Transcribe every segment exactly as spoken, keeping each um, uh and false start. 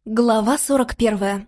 Глава сорок первая.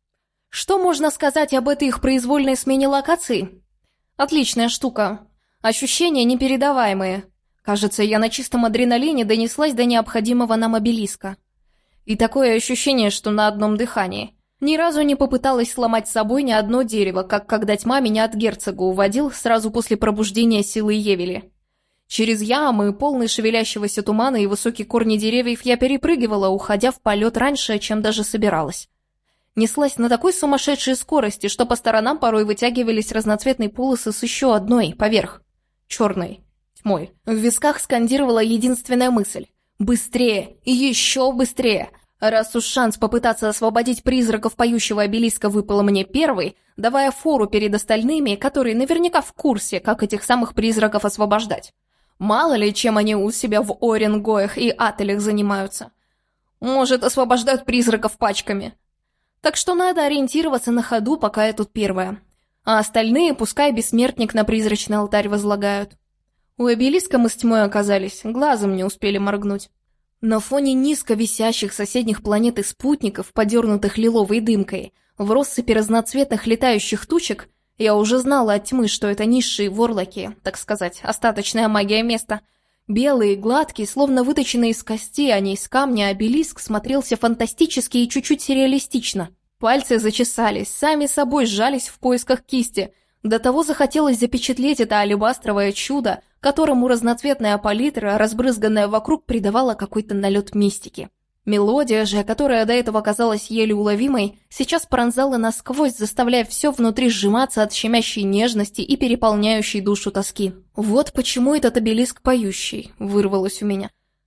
Что можно сказать об этой их произвольной смене локаций? Отличная штука. Ощущения непередаваемые. Кажется, я на чистом адреналине донеслась до необходимого нам обелиска. И такое ощущение, что на одном дыхании. Ни разу не попыталась сломать с собой ни одно дерево, как когда тьма меня от герцога уводил сразу после пробуждения силы Евели. Через ямы, полные шевелящегося тумана и высокие корни деревьев я перепрыгивала, уходя в полет раньше, чем даже собиралась. Неслась на такой сумасшедшей скорости, что по сторонам порой вытягивались разноцветные полосы с еще одной, поверх, черной, тьмой. В висках скандировала единственная мысль — быстрее и еще быстрее. Раз уж шанс попытаться освободить призраков поющего обелиска выпал мне первый, давая фору перед остальными, которые наверняка в курсе, как этих самых призраков освобождать. Мало ли, чем они у себя в Оренгоях и Ателях занимаются. Может, освобождают призраков пачками. Так что надо ориентироваться на ходу, пока я тут первая. А остальные пускай бессмертник на призрачный алтарь возлагают. У обелиска мы с тьмой оказались, глазом не успели моргнуть. На фоне низко висящих соседних планет и спутников, подернутых лиловой дымкой, в россыпи разноцветных летающих тучек, я уже знала от тьмы, что это низшие ворлоки, так сказать, остаточная магия места. Белый, гладкий, словно выточенный из кости, а не из камня, обелиск смотрелся фантастически и чуть-чуть сюрреалистично. Пальцы зачесались, сами собой сжались в поисках кисти. До того захотелось запечатлеть это алебастровое чудо, которому разноцветная палитра, разбрызганная вокруг, придавала какой-то налет мистики. Мелодия же, которая до этого казалась еле уловимой, сейчас пронзала насквозь, заставляя все внутри сжиматься от щемящей нежности и переполняющей душу тоски. «Вот почему этот обелиск поющий», — вырвалось у меня.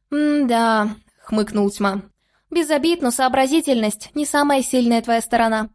«М-да», — хмыкнул тьма. «Без обид, но сообразительность — не самая сильная твоя сторона».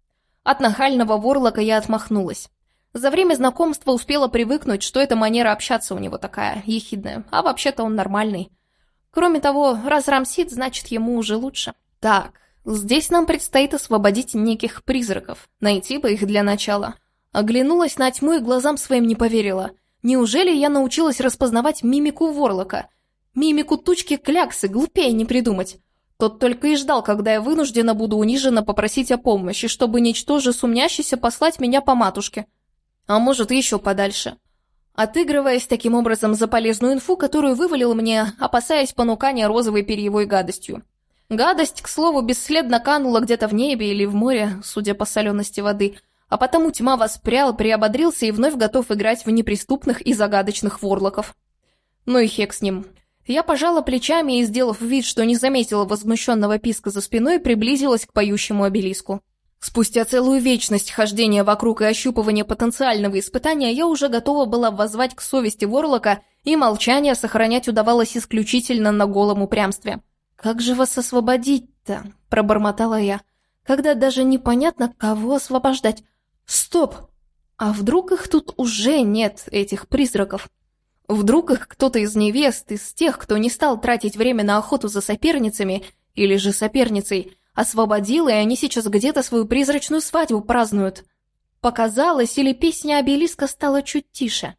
От нахального ворлока я отмахнулась. За время знакомства успела привыкнуть, что эта манера общаться у него такая, ехидная, а вообще-то он нормальный. Кроме того, раз рамсит, значит, ему уже лучше. Так, здесь нам предстоит освободить неких призраков. Найти бы их для начала. Оглянулась на тьму и глазам своим не поверила. Неужели я научилась распознавать мимику ворлока? Мимику тучки кляксы, глупее не придумать. Тот только и ждал, когда я вынуждена буду униженно попросить о помощи, чтобы ничтоже сумнящийся послать меня по матушке. А может, еще подальше. Отыгрываясь таким образом за полезную инфу, которую вывалил мне, опасаясь понукания розовой перьевой гадостью. Гадость, к слову, бесследно канула где-то в небе или в море, судя по солености воды, а потому тьма воспрял, приободрился и вновь готов играть в неприступных и загадочных ворлоков. Ну и хек с ним. Я пожала плечами и, сделав вид, что не заметила возмущенного писка за спиной, приблизилась к поющему обелиску. Спустя целую вечность хождения вокруг и ощупывания потенциального испытания я уже готова была воззвать к совести ворлока, и молчание сохранять удавалось исключительно на голом упрямстве. «Как же вас освободить-то?» – пробормотала я. «Когда даже непонятно, кого освобождать. Стоп! А вдруг их тут уже нет, этих призраков? Вдруг их кто-то из невест, из тех, кто не стал тратить время на охоту за соперницами, или же соперницей, освободил, и они сейчас где-то свою призрачную свадьбу празднуют. Показалось, или песня обелиска стала чуть тише.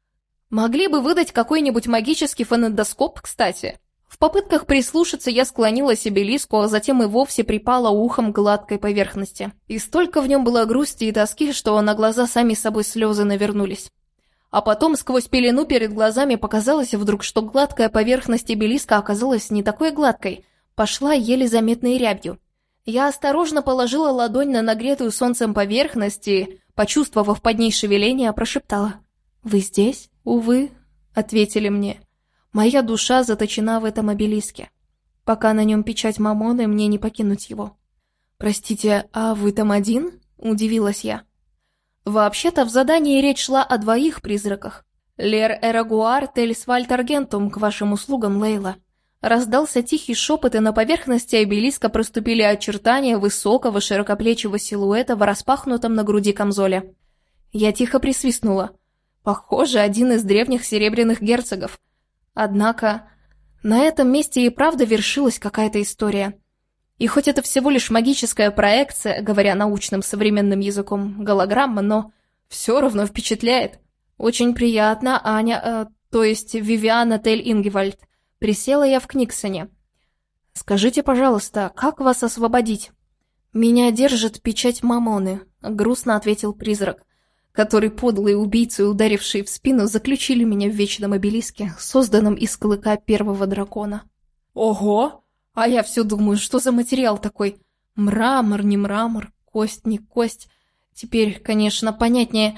Могли бы выдать какой-нибудь магический фонендоскоп, кстати. В попытках прислушаться я склонилась к обелиску, а затем и вовсе припала ухом к гладкой поверхности. И столько в нем было грусти и тоски, что на глаза сами собой слезы навернулись. А потом сквозь пелену перед глазами показалось вдруг, что гладкая поверхность обелиска оказалась не такой гладкой, пошла еле заметной рябью. Я осторожно положила ладонь на нагретую солнцем поверхность и, почувствовав под ней шевеление, прошептала. «Вы здесь?» «Увы», — ответили мне. «Моя душа заточена в этом обелиске. Пока на нем печать Мамоны, мне не покинуть его». «Простите, а вы там один?» — удивилась я. Вообще-то в задании речь шла о двоих призраках. «Лер Эрагуар Тельсвальд Аргентум, к вашим услугам, Лейла». Раздался тихий шепот, и на поверхности обелиска проступили очертания высокого широкоплечего силуэта в распахнутом на груди камзоле. Я тихо присвистнула. Похоже, один из древних серебряных герцогов. Однако, на этом месте и правда вершилась какая-то история. И хоть это всего лишь магическая проекция, говоря научным современным языком, голограмма, но все равно впечатляет. Очень приятно, Аня, э, то есть Вивиана Тель Ингевальд. Присела я в Книксоне. «Скажите, пожалуйста, как вас освободить?» «Меня держит печать Мамоны», — грустно ответил призрак, который подлые убийцы, ударившие в спину, заключили меня в вечном обелиске, созданном из клыка первого дракона. «Ого! А я все думаю, что за материал такой? Мрамор, не мрамор, кость, не кость. Теперь, конечно, понятнее.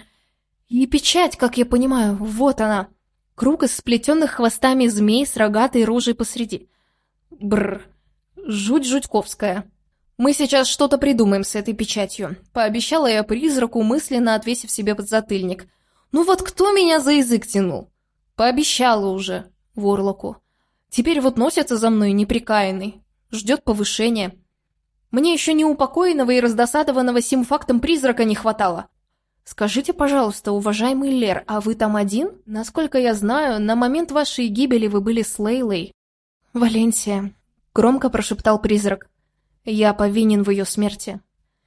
И печать, как я понимаю, вот она. Круг из сплетенных хвостами змей с рогатой рожей посреди. Бррр, жуть жутьковская. Мы сейчас что-то придумаем с этой печатью», — пообещала я призраку, мысленно отвесив себе подзатыльник. «Ну вот кто меня за язык тянул?» «Пообещала уже», — Ворлоку. «Теперь вот носится за мной неприкаянный, ждет повышения. Мне еще неупокоенного и раздосадованного сим фактом призрака не хватало. Скажите, пожалуйста, уважаемый Лер, а вы там один? Насколько я знаю, на момент вашей гибели вы были с Лейлой». «Валенсия», — громко прошептал призрак. «Я повинен в ее смерти.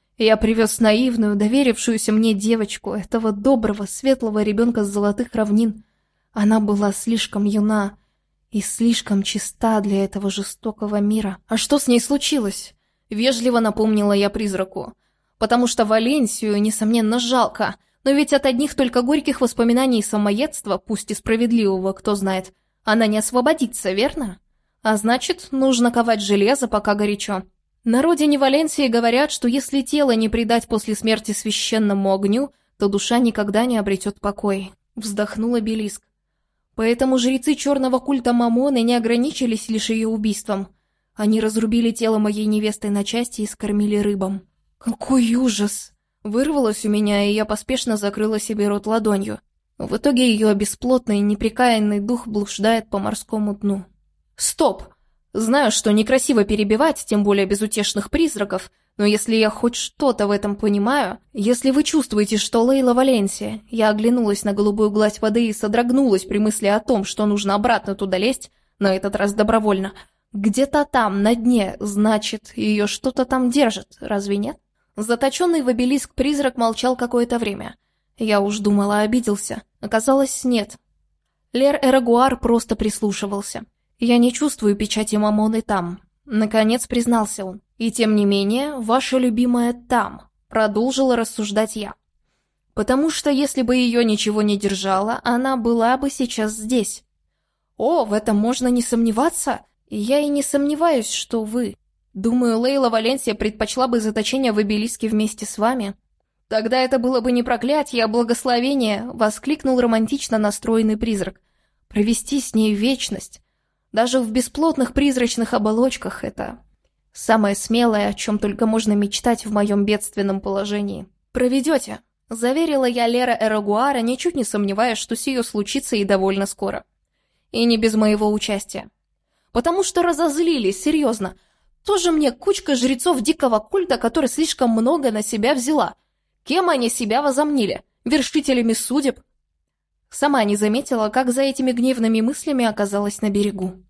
Я привез наивную, доверившуюся мне девочку, этого доброго, светлого ребенка с золотых равнин. Она была слишком юна и слишком чиста для этого жестокого мира. А что с ней случилось?» Вежливо напомнила я призраку. «Потому что Валенсию, несомненно, жалко, но ведь от одних только горьких воспоминаний самоедства, пусть и справедливого, кто знает, она не освободится, верно? А значит, нужно ковать железо, пока горячо. На родине Валенсии говорят, что если тело не предать после смерти священному огню, то душа никогда не обретет покой», — вздохнул обелиск. «Поэтому жрецы черного культа Мамоны не ограничились лишь ее убийством. Они разрубили тело моей невесты на части и скормили рыбам». «Какой ужас!» Вырвалось у меня, и я поспешно закрыла себе рот ладонью. В итоге ее бесплотный, непрекаянный дух блуждает по морскому дну. «Стоп! Знаю, что некрасиво перебивать, тем более безутешных призраков, но если я хоть что-то в этом понимаю, если вы чувствуете, что Лейла Валенсия...» Я оглянулась на голубую гладь воды и содрогнулась при мысли о том, что нужно обратно туда лезть, на этот раз добровольно. «Где-то там, на дне, значит, ее что-то там держит, разве нет?» Заточенный в обелиск призрак молчал какое-то время. Я уж думала, обиделся. Оказалось, нет. Лер Эрагуар просто прислушивался. «Я не чувствую печати Мамоны там», — наконец признался он. «И тем не менее, ваша любимая там», — продолжила рассуждать я. «Потому что если бы ее ничего не держало, она была бы сейчас здесь». «О, в этом можно не сомневаться. Я и не сомневаюсь, что вы. Думаю, Лейла Валенсия предпочла бы заточение в обелиске вместе с вами». «Тогда это было бы не проклятие, а благословение», — воскликнул романтично настроенный призрак. «Провести с ней вечность. Даже в бесплотных призрачных оболочках это самое смелое, о чем только можно мечтать в моем бедственном положении». «Проведете», — заверила я Лера Эрагуара, ничуть не сомневаясь, что сие случится и довольно скоро. И не без моего участия. Потому что разозлились, серьезно. Тоже мне кучка жрецов дикого культа, которая слишком много на себя взяла. Кем они себя возомнили? Вершителями судеб? Сама не заметила, как за этими гневными мыслями оказалась на берегу.